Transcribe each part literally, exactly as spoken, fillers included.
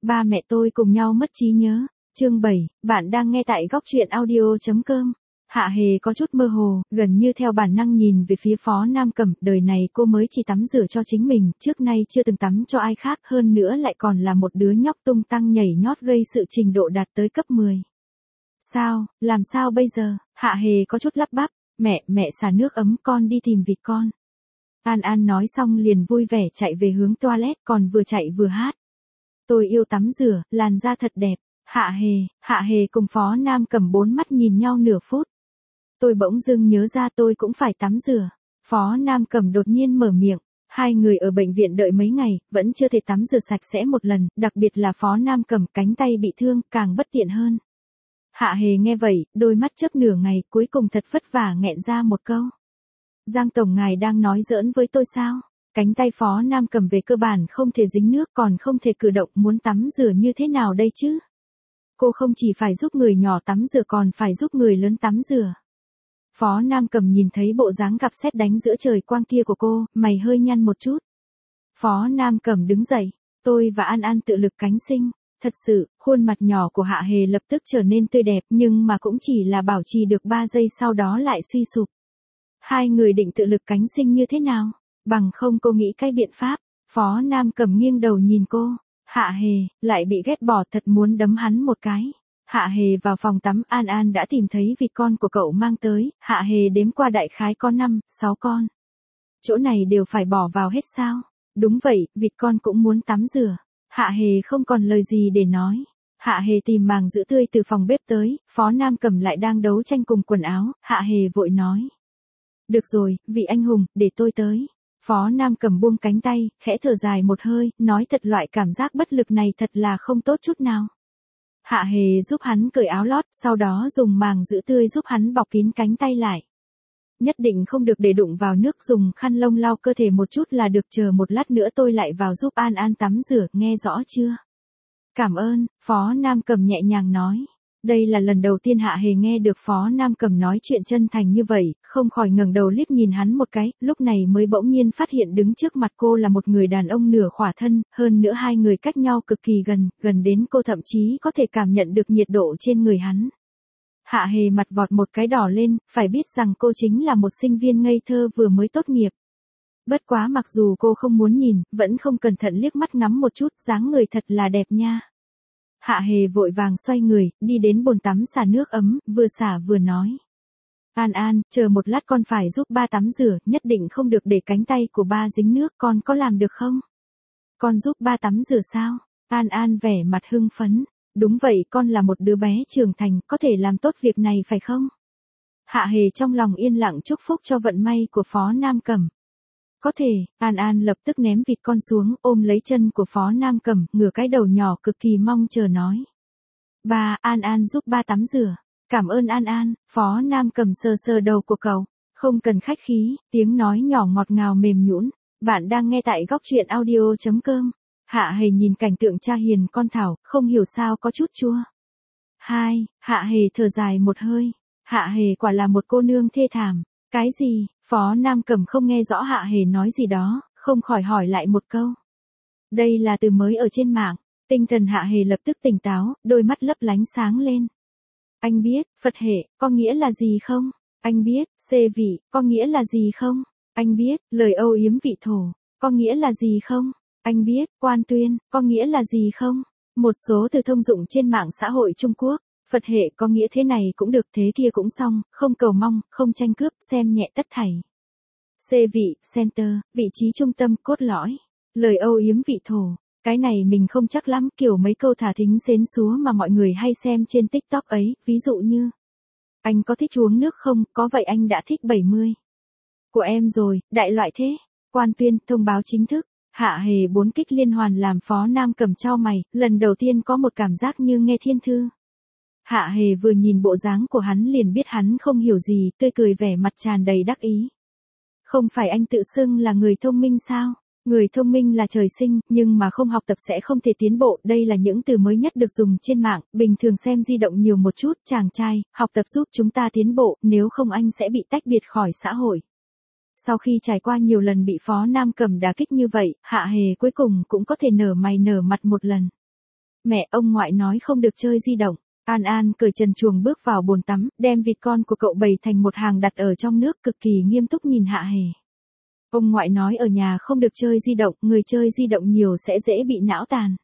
Ba mẹ tôi cùng nhau mất trí nhớ. Chương bảy, bạn đang nghe tại góc truyện audio.com. Hạ Hề có chút mơ hồ, gần như theo bản năng nhìn về phía Phó Nam Cẩm, đời này cô mới chỉ tắm rửa cho chính mình, trước nay chưa từng tắm cho ai khác, hơn nữa lại còn là một đứa nhóc tung tăng nhảy nhót gây sự trình độ đạt tới cấp mười. Sao, làm sao bây giờ? Hạ Hề có chút lắp bắp, mẹ, mẹ xả nước ấm, con đi tìm vịt con. An An nói xong liền vui vẻ chạy về hướng toilet, còn vừa chạy vừa hát. Tôi yêu tắm rửa, làn da thật đẹp. Hạ Hề, Hạ Hề cùng Phó Nam Cẩm bốn mắt nhìn nhau nửa phút. Tôi bỗng dưng nhớ ra tôi cũng phải tắm rửa. Phó Nam Cẩm đột nhiên mở miệng. Hai người ở bệnh viện đợi mấy ngày, vẫn chưa thể tắm rửa sạch sẽ một lần, đặc biệt là Phó Nam Cẩm cánh tay bị thương, càng bất tiện hơn. Hạ Hề nghe vậy, đôi mắt chớp nửa ngày, cuối cùng thật vất vả nghẹn ra một câu. Giang Tổng ngài đang nói giỡn với tôi sao? Cánh tay Phó Nam Cẩm về cơ bản không thể dính nước, còn không thể cử động, muốn tắm rửa như thế nào đây chứ? Cô không chỉ phải giúp người nhỏ tắm rửa còn phải giúp người lớn tắm rửa. Phó Nam Cẩm nhìn thấy bộ dáng gặp sét đánh giữa trời quang kia của cô, mày hơi nhăn một chút. Phó Nam Cẩm đứng dậy, tôi và An An tự lực cánh sinh. Thật sự, khuôn mặt nhỏ của Hạ Hề lập tức trở nên tươi đẹp, nhưng mà cũng chỉ là bảo trì được ba giây sau đó lại suy sụp. Hai người định tự lực cánh sinh như thế nào? Bằng không cô nghĩ cái biện pháp. Phó Nam Cẩm nghiêng đầu nhìn cô. Hạ Hề, lại bị ghét bỏ, thật muốn đấm hắn một cái. Hạ Hề vào phòng tắm, An An đã tìm thấy vịt con của cậu mang tới, Hạ Hề đếm qua đại khái có năm, sáu con. Chỗ này đều phải bỏ vào hết sao? Đúng vậy, vịt con cũng muốn tắm rửa. Hạ Hề không còn lời gì để nói. Hạ Hề tìm màng giữ tươi từ phòng bếp tới, Phó Nam Cẩm lại đang đấu tranh cùng quần áo, Hạ Hề vội nói. Được rồi, vị anh hùng, để tôi tới. Phó Nam Cẩm buông cánh tay, khẽ thở dài một hơi, nói thật loại cảm giác bất lực này thật là không tốt chút nào. Hạ Hề giúp hắn cởi áo lót, sau đó dùng màng giữ tươi giúp hắn bọc kín cánh tay lại. Nhất định không được để đụng vào nước, dùng khăn lông lau cơ thể một chút là được, chờ một lát nữa tôi lại vào giúp An An tắm rửa, nghe rõ chưa? Cảm ơn, Phó Nam Cẩm nhẹ nhàng nói. Đây là lần đầu tiên Hạ Hề nghe được Phó Nam Cẩm nói chuyện chân thành như vậy, không khỏi ngẩng đầu liếc nhìn hắn một cái, lúc này mới bỗng nhiên phát hiện đứng trước mặt cô là một người đàn ông nửa khỏa thân, hơn nữa hai người cách nhau cực kỳ gần, gần đến cô thậm chí có thể cảm nhận được nhiệt độ trên người hắn. Hạ Hề mặt vọt một cái đỏ lên, phải biết rằng cô chính là một sinh viên ngây thơ vừa mới tốt nghiệp. Bất quá mặc dù cô không muốn nhìn, vẫn không cẩn thận liếc mắt ngắm một chút, dáng người thật là đẹp nha. Hạ Hề vội vàng xoay người, đi đến bồn tắm xả nước ấm, vừa xả vừa nói. An An, chờ một lát con phải giúp ba tắm rửa, nhất định không được để cánh tay của ba dính nước, con có làm được không? Con giúp ba tắm rửa sao? An An vẻ mặt hưng phấn. Đúng vậy, con là một đứa bé trưởng thành, có thể làm tốt việc này phải không? Hạ Hề trong lòng yên lặng chúc phúc cho vận may của Phó Nam Cẩm. Có thể, An An lập tức ném vịt con xuống, ôm lấy chân của Phó Nam Cẩm, ngửa cái đầu nhỏ cực kỳ mong chờ nói. Ba, An An giúp ba tắm rửa. Cảm ơn An An, Phó Nam Cẩm sờ sờ đầu của cậu. Không cần khách khí, tiếng nói nhỏ ngọt ngào mềm nhũn. Bạn đang nghe tại góc truyện audio.com. Hạ Hề nhìn cảnh tượng cha hiền con thảo, không hiểu sao có chút chua. Hai, Hạ Hề thở dài một hơi. Hạ Hề quả là một cô nương thê thảm. Cái gì? Phó Nam Cẩm không nghe rõ Hạ Hề nói gì đó, không khỏi hỏi lại một câu. Đây là từ mới ở trên mạng. Tinh thần Hạ Hề lập tức tỉnh táo, đôi mắt lấp lánh sáng lên. Anh biết, Phật hệ, có nghĩa là gì không? Anh biết, xê vị, có nghĩa là gì không? Anh biết, lời âu yếm vị thổ, có nghĩa là gì không? Anh biết, quan tuyên, có nghĩa là gì không? Một số từ thông dụng trên mạng xã hội Trung Quốc. Phật hệ có nghĩa thế này cũng được, thế kia cũng xong, không cầu mong, không tranh cướp, xem nhẹ tất thảy. C vị, center, vị trí trung tâm, cốt lõi. Lời âu yếm vị thổ. Cái này mình không chắc lắm, kiểu mấy câu thả thính xến xúa mà mọi người hay xem trên TikTok ấy, ví dụ như. Anh có thích uống nước không, có vậy anh đã thích bảy mươi. Của em rồi, đại loại thế. Quan tuyên, thông báo chính thức. Hạ Hề bốn kích liên hoàn làm Phó Nam Cẩm chau mày, lần đầu tiên có một cảm giác như nghe thiên thư. Hạ Hề vừa nhìn bộ dáng của hắn liền biết hắn không hiểu gì, tươi cười vẻ mặt tràn đầy đắc ý. Không phải anh tự xưng là người thông minh sao? Người thông minh là trời sinh, nhưng mà không học tập sẽ không thể tiến bộ, đây là những từ mới nhất được dùng trên mạng, bình thường xem di động nhiều một chút, chàng trai, học tập giúp chúng ta tiến bộ, nếu không anh sẽ bị tách biệt khỏi xã hội. Sau khi trải qua nhiều lần bị Phó Nam Cẩm đả kích như vậy, Hạ Hề cuối cùng cũng có thể nở mày nở mặt một lần. Mẹ, ông ngoại nói không được chơi di động. An An cởi trần truồng bước vào bồn tắm, đem vịt con của cậu bày thành một hàng đặt ở trong nước, cực kỳ nghiêm túc nhìn Hạ Hề. Ông ngoại nói ở nhà không được chơi di động, người chơi di động nhiều sẽ dễ bị não tàn.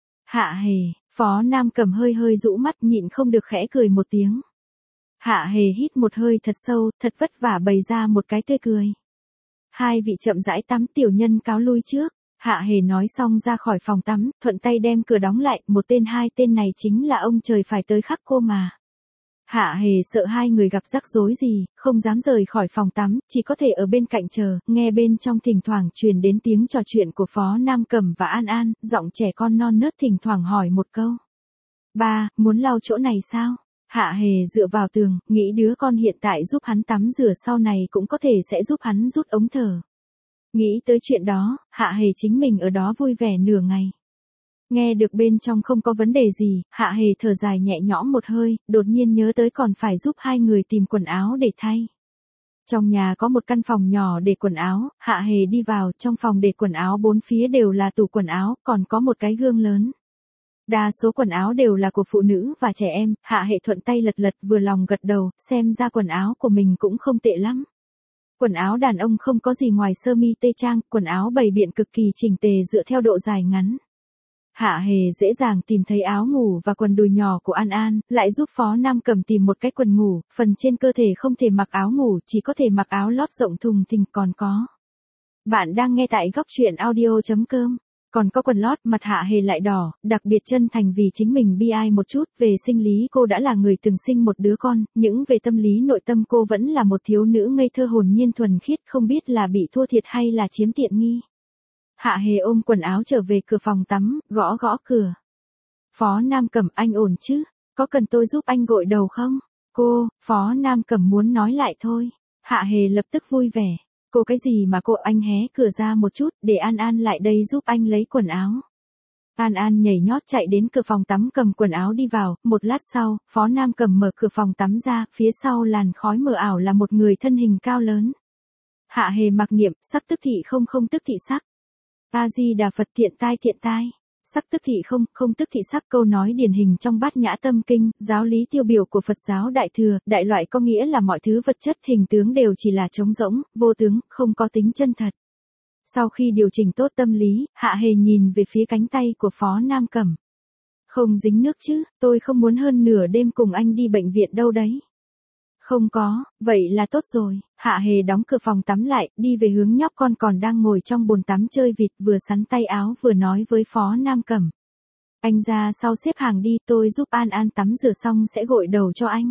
Hạ Hề, Phó Nam Cầm hơi hơi rũ mắt nhịn không được khẽ cười một tiếng. Hạ Hề hít một hơi thật sâu, thật vất vả bày ra một cái tươi cười. Hai vị chậm rãi tắm, tiểu nhân cáo lui trước. Hạ Hề nói xong ra khỏi phòng tắm, thuận tay đem cửa đóng lại, một tên hai tên này chính là ông trời phải tới khắc cô mà. Hạ Hề sợ hai người gặp rắc rối gì, không dám rời khỏi phòng tắm, chỉ có thể ở bên cạnh chờ, nghe bên trong thỉnh thoảng truyền đến tiếng trò chuyện của Phó Nam Cầm và An An, giọng trẻ con non nớt thỉnh thoảng hỏi một câu. Ba, muốn lau chỗ này sao? Hạ Hề dựa vào tường, nghĩ đứa con hiện tại giúp hắn tắm rửa sau này cũng có thể sẽ giúp hắn rút ống thở. Nghĩ tới chuyện đó, Hạ Hề chính mình ở đó vui vẻ nửa ngày. Nghe được bên trong không có vấn đề gì, Hạ Hề thở dài nhẹ nhõm một hơi, đột nhiên nhớ tới còn phải giúp hai người tìm quần áo để thay. Trong nhà có một căn phòng nhỏ để quần áo, Hạ Hề đi vào, trong phòng để quần áo bốn phía đều là tủ quần áo, còn có một cái gương lớn. Đa số quần áo đều là của phụ nữ và trẻ em, Hạ Hề thuận tay lật lật vừa lòng gật đầu, xem ra quần áo của mình cũng không tệ lắm. Quần áo đàn ông không có gì ngoài sơ mi tê trang, quần áo bày biện cực kỳ chỉnh tề dựa theo độ dài ngắn. Hạ Hề dễ dàng tìm thấy áo ngủ và quần đùi nhỏ của An An, lại giúp Phó Nam Cầm tìm một cái quần ngủ, phần trên cơ thể không thể mặc áo ngủ, chỉ có thể mặc áo lót rộng thùng thình còn có. Bạn đang nghe tại góc truyện audio chấm com. Còn có quần lót, mặt Hạ Hề lại đỏ, đặc biệt chân thành vì chính mình bi ai một chút, về sinh lý cô đã là người từng sinh một đứa con, những về tâm lý nội tâm cô vẫn là một thiếu nữ ngây thơ hồn nhiên thuần khiết, không biết là bị thua thiệt hay là chiếm tiện nghi. Hạ Hề ôm quần áo trở về cửa phòng tắm, gõ gõ cửa. Phó Nam Cầm, anh ổn chứ? Có cần tôi giúp anh gội đầu không? Cô, Phó Nam Cầm muốn nói lại thôi. Hạ Hề lập tức vui vẻ. Cô cái gì mà cô, anh hé cửa ra một chút, để An An lại đây giúp anh lấy quần áo. An An nhảy nhót chạy đến cửa phòng tắm cầm quần áo đi vào, một lát sau, Phó Nam Cầm mở cửa phòng tắm ra, phía sau làn khói mờ ảo là một người thân hình cao lớn. Hạ Hề mặc niệm, sắc tức thị không không tức thị sắc. A-di-đà Phật, thiện tai thiện tai. Sắc tức thị không, không tức thị sắc, câu nói điển hình trong Bát Nhã Tâm Kinh, giáo lý tiêu biểu của Phật giáo Đại Thừa, đại loại có nghĩa là mọi thứ vật chất hình tướng đều chỉ là trống rỗng, vô tướng, không có tính chân thật. Sau khi điều chỉnh tốt tâm lý, Hạ Hề nhìn về phía cánh tay của Phó Nam Cầm. Không dính nước chứ, tôi không muốn hơn nửa đêm cùng anh đi bệnh viện đâu đấy. Không có, vậy là tốt rồi. Hạ Hề đóng cửa phòng tắm lại, đi về hướng nhóc con còn đang ngồi trong bồn tắm chơi vịt, vừa sắn tay áo vừa nói với Phó Nam Cầm. Anh ra sau xếp hàng đi, tôi giúp An An tắm rửa xong sẽ gội đầu cho anh.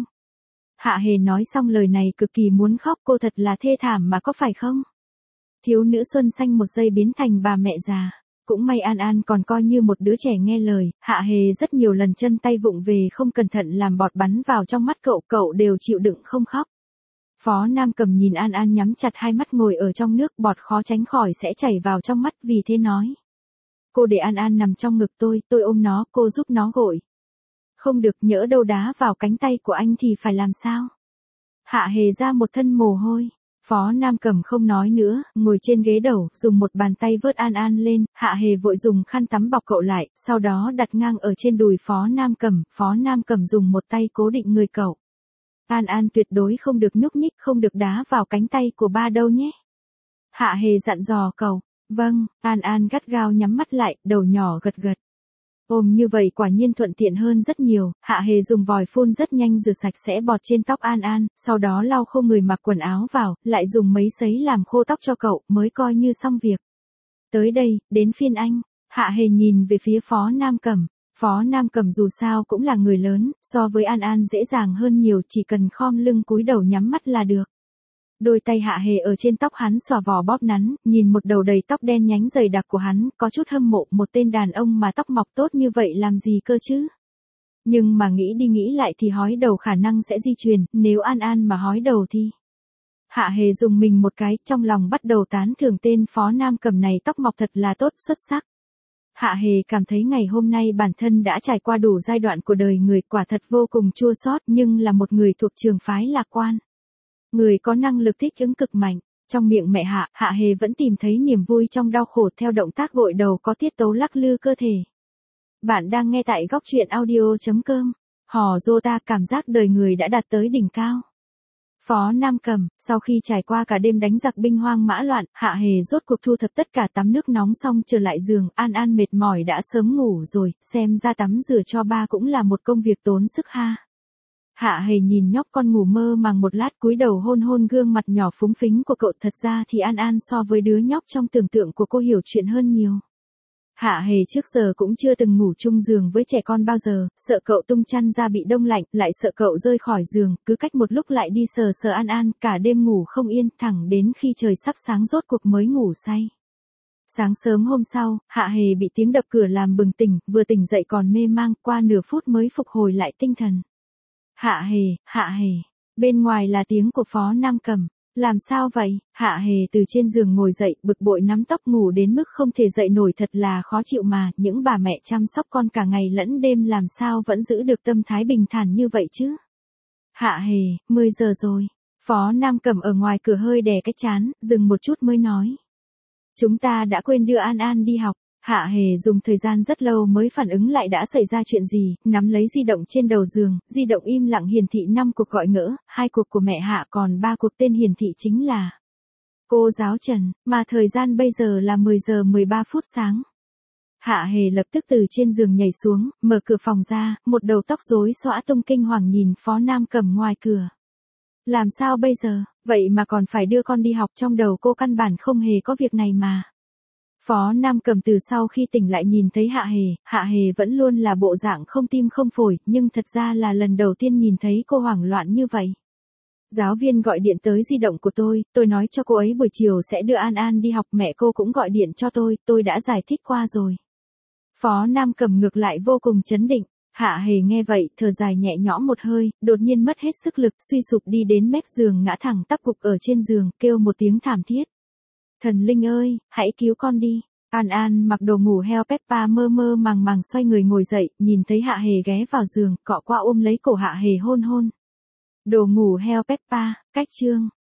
Hạ Hề nói xong lời này cực kỳ muốn khóc, cô thật là thê thảm mà có phải không? Thiếu nữ xuân xanh một giây biến thành bà mẹ già. Cũng may An An còn coi như một đứa trẻ nghe lời, Hạ Hề rất nhiều lần chân tay vụng về không cẩn thận làm bọt bắn vào trong mắt cậu, cậu đều chịu đựng không khóc. Phó Nam Cầm nhìn An An nhắm chặt hai mắt ngồi ở trong nước, bọt khó tránh khỏi sẽ chảy vào trong mắt, vì thế nói. Cô để An An nằm trong ngực tôi, tôi ôm nó, cô giúp nó gội. Không được, nhỡ đâu đá vào cánh tay của anh thì phải làm sao? Hạ Hề ra một thân mồ hôi. Phó Nam Cầm không nói nữa, ngồi trên ghế đầu, dùng một bàn tay vớt An An lên, Hạ Hề vội dùng khăn tắm bọc cậu lại, sau đó đặt ngang ở trên đùi Phó Nam Cầm, Phó Nam Cầm dùng một tay cố định người cậu. An An tuyệt đối không được nhúc nhích, không được đá vào cánh tay của ba đâu nhé. Hạ Hề dặn dò cậu. Vâng, An An gắt gao nhắm mắt lại, đầu nhỏ gật gật. Ôm như vậy quả nhiên thuận tiện hơn rất nhiều, Hạ Hề dùng vòi phun rất nhanh rửa sạch sẽ bọt trên tóc An An, sau đó lau khô người mặc quần áo vào, lại dùng mấy sấy làm khô tóc cho cậu, mới coi như xong việc. Tới đây, đến phiên anh. Hạ Hề nhìn về phía Phó Nam Cầm. Phó Nam Cầm dù sao cũng là người lớn, so với An An dễ dàng hơn nhiều, chỉ cần khom lưng cúi đầu nhắm mắt là được. Đôi tay Hạ Hề ở trên tóc hắn xòa vò bóp nắn, nhìn một đầu đầy tóc đen nhánh dày đặc của hắn, có chút hâm mộ, một tên đàn ông mà tóc mọc tốt như vậy làm gì cơ chứ? Nhưng mà nghĩ đi nghĩ lại thì hói đầu khả năng sẽ di truyền, nếu An An mà hói đầu thì... Hạ Hề dùng mình một cái, trong lòng bắt đầu tán thưởng tên Phó Nam Cầm này, tóc mọc thật là tốt, xuất sắc. Hạ Hề cảm thấy ngày hôm nay bản thân đã trải qua đủ giai đoạn của đời người, quả thật vô cùng chua xót, nhưng là một người thuộc trường phái lạc quan. Người có năng lực thích ứng cực mạnh. Trong miệng mẹ Hạ, Hạ Hề vẫn tìm thấy niềm vui trong đau khổ, theo động tác gội đầu có tiết tấu lắc lư cơ thể. Bạn đang nghe tại góc truyện audio.com. Hò Jota, cảm giác đời người đã đạt tới đỉnh cao. Phó Nam Cầm, sau khi trải qua cả đêm đánh giặc binh hoang mã loạn, Hạ Hề rốt cuộc thu thập tất cả tắm nước nóng xong trở lại giường, An An mệt mỏi đã sớm ngủ rồi, xem ra tắm rửa cho ba cũng là một công việc tốn sức ha. Hạ Hề nhìn nhóc con ngủ mơ màng một lát, cúi đầu hôn hôn gương mặt nhỏ phúng phính của cậu, thật ra thì An An so với đứa nhóc trong tưởng tượng của cô hiểu chuyện hơn nhiều. Hạ Hề trước giờ cũng chưa từng ngủ chung giường với trẻ con bao giờ, sợ cậu tung chăn ra bị đông lạnh, lại sợ cậu rơi khỏi giường, cứ cách một lúc lại đi sờ sờ An An, cả đêm ngủ không yên, thẳng đến khi trời sắp sáng rốt cuộc mới ngủ say. Sáng sớm hôm sau, Hạ Hề bị tiếng đập cửa làm bừng tỉnh, vừa tỉnh dậy còn mê mang, qua nửa phút mới phục hồi lại tinh thần. Hạ Hề, Hạ Hề, bên ngoài là tiếng của Phó Nam Cầm. Làm sao vậy? Hạ Hề từ trên giường ngồi dậy, bực bội nắm tóc, ngủ đến mức không thể dậy nổi, thật là khó chịu mà, những bà mẹ chăm sóc con cả ngày lẫn đêm làm sao vẫn giữ được tâm thái bình thản như vậy chứ? Hạ Hề, mười giờ rồi. Phó Nam Cầm ở ngoài cửa hơi đè cái trán, dừng một chút mới nói. Chúng ta đã quên đưa An An đi học. Hạ Hề dùng thời gian rất lâu mới phản ứng lại đã xảy ra chuyện gì, nắm lấy di động trên đầu giường, di động im lặng hiển thị năm cuộc gọi ngỡ, hai cuộc của mẹ Hạ, còn ba cuộc tên hiển thị chính là cô giáo Trần, mà thời gian bây giờ là mười giờ mười ba phút sáng. Hạ Hề lập tức từ trên giường nhảy xuống, mở cửa phòng ra, một đầu tóc rối xõa tung, kinh hoàng nhìn Phó Nam Cầm ngoài cửa. Làm sao bây giờ, vậy mà còn phải đưa con đi học, trong đầu cô căn bản không hề có việc này mà. Phó Nam Cầm từ sau khi tỉnh lại nhìn thấy Hạ Hề, Hạ Hề vẫn luôn là bộ dạng không tim không phổi, nhưng thật ra là lần đầu tiên nhìn thấy cô hoảng loạn như vậy. Giáo viên gọi điện tới di động của tôi, tôi nói cho cô ấy buổi chiều sẽ đưa An An đi học, mẹ cô cũng gọi điện cho tôi, tôi đã giải thích qua rồi. Phó Nam Cầm ngược lại vô cùng chấn định. Hạ Hề nghe vậy, thở dài nhẹ nhõm một hơi, đột nhiên mất hết sức lực, suy sụp đi đến mép giường, ngã thẳng tắp gục ở trên giường, kêu một tiếng thảm thiết. Thần linh ơi, hãy cứu con đi. An An mặc đồ ngủ heo Peppa mơ mơ màng màng xoay người ngồi dậy, nhìn thấy Hạ Hề ghé vào giường, cọ qua ôm lấy cổ Hạ Hề hôn hôn. Đồ ngủ heo Peppa, cách chương.